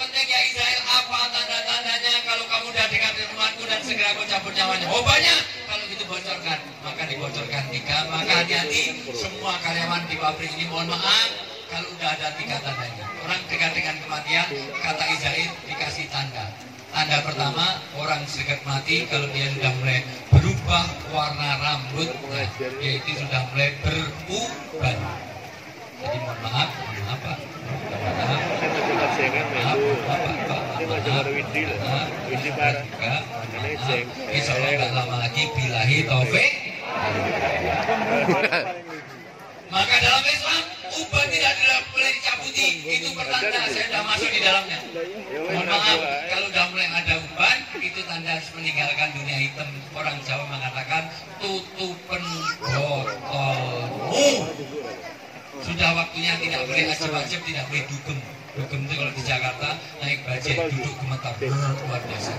penting ya Israel, apa tanda-tandanya kalau kamu udah dekat dengan Tuhanku dan segera kau cabut nyawanya? Oh banyak. Kalau gitu bocorkan, maka dibocorkan 3. Maka hati-hati semua karyawan di pabrik ini, mohon maaf kalau udah ada 3 tandanya. Orang dekat dengan kematian, kata Israel dikasih tanda. Tanda pertama, orang dekat mati kalau dia sudah mulai berubah warna rambut, yaitu sudah mulai beruban. Jadi mohon maaf Pak. Insya Allah nggak lama lagi bilahi taufik. Maka dalam Islam uban tidak boleh dicabuti, itu pertanda saya sudah masuk di dalamnya. Mohon maaf kalau sudah mulai ada uban, itu tanda harus meninggalkan dunia hitam. Orang Jawa mengatakan tutupen botolmu. Sudah waktunya tidak boleh ajab-ajab, tidak boleh dugem. Dugem itu kalau di Jakarta naik bajai, duduk gemetar, luar biasa.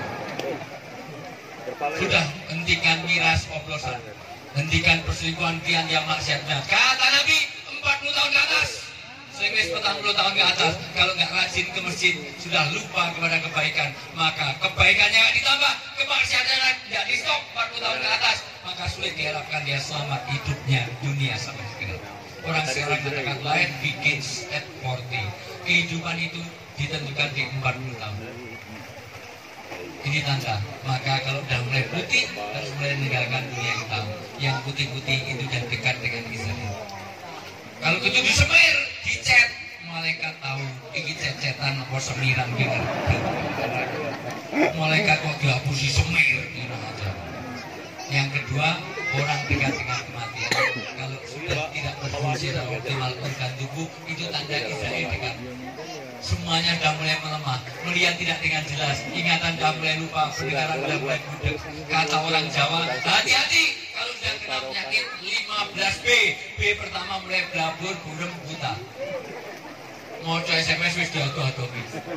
Sudah hentikan miras oplosan, hentikan perselingkuhan kian yang maksiatnya. Kata Nabi 40 tahun ke atas, sehingga 40 tahun ke atas, kalau nggak rajin ke masjid, sudah lupa kepada kebaikan, maka kebaikannya nggak ditambah, kemaksiatannya nggak di stop 40 tahun ke atas, maka sulit diharapkan dia selamat hidupnya dunia sampai sekarang. Orang sekarang mengatakan life begins at 40. Kehidupan itu ditentukan di 40 tahun. Ini tanda. Maka kalau sudah mulai putih, harus mulai meninggalkan dunia hitam. Yang putih-putih itu dan dekat dengan Israel. Kalau itu disemir, dicet, malaikat tahu ini cet-cetan apa semiran gitu. Malaikat kok dihapusi semir gitu aja. Yang kedua, orang dekat dengan kematian. Kalau sudah tidak berfungsi secara optimal organ tubuh, itu tanda Israel dekat. Semuanya sudah mulai melemah, melihat tidak dengan jelas, ingatan sudah mulai lupa, pendengaran sudah mulai budek. Kata orang Jawa, hati-hati kalau sudah kena penyakit 15B. B pertama mulai blabur, burem, buta. Mau SMS wis diadoh-adoh.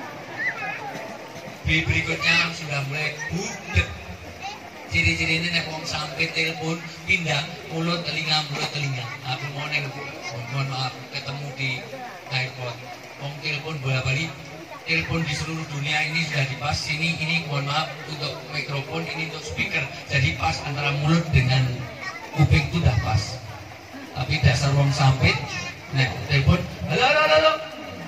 B berikutnya sudah mulai budek. Ciri-ciri ini nek wong sampai telepon pindah mulut telinga. Aku mohon maaf ketemu di airport. Wong telepon bola-balik, telepon di seluruh dunia ini sudah dipas. Ini mohon maaf untuk mikrofon, ini untuk speaker. Jadi pas antara mulut dengan kuping itu udah pas. Tapi dasar wong sampit, nek telepon, halo.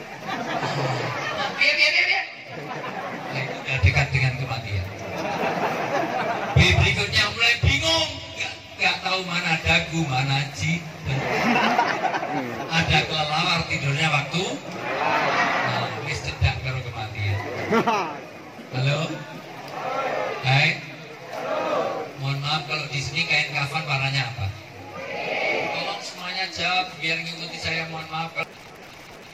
Biar. Nah, itu udah dekat dengan kematian. Berikutnya mulai bingung, nggak tahu mana dagu, mana jidat. Ada kelelawar tidurnya waktu, nah, wis cedak karo kematian. Halo, hai, mohon maaf kalau di sini kain kafan warnanya apa? Tolong semuanya jawab biar ngikuti saya. Mohon maaf.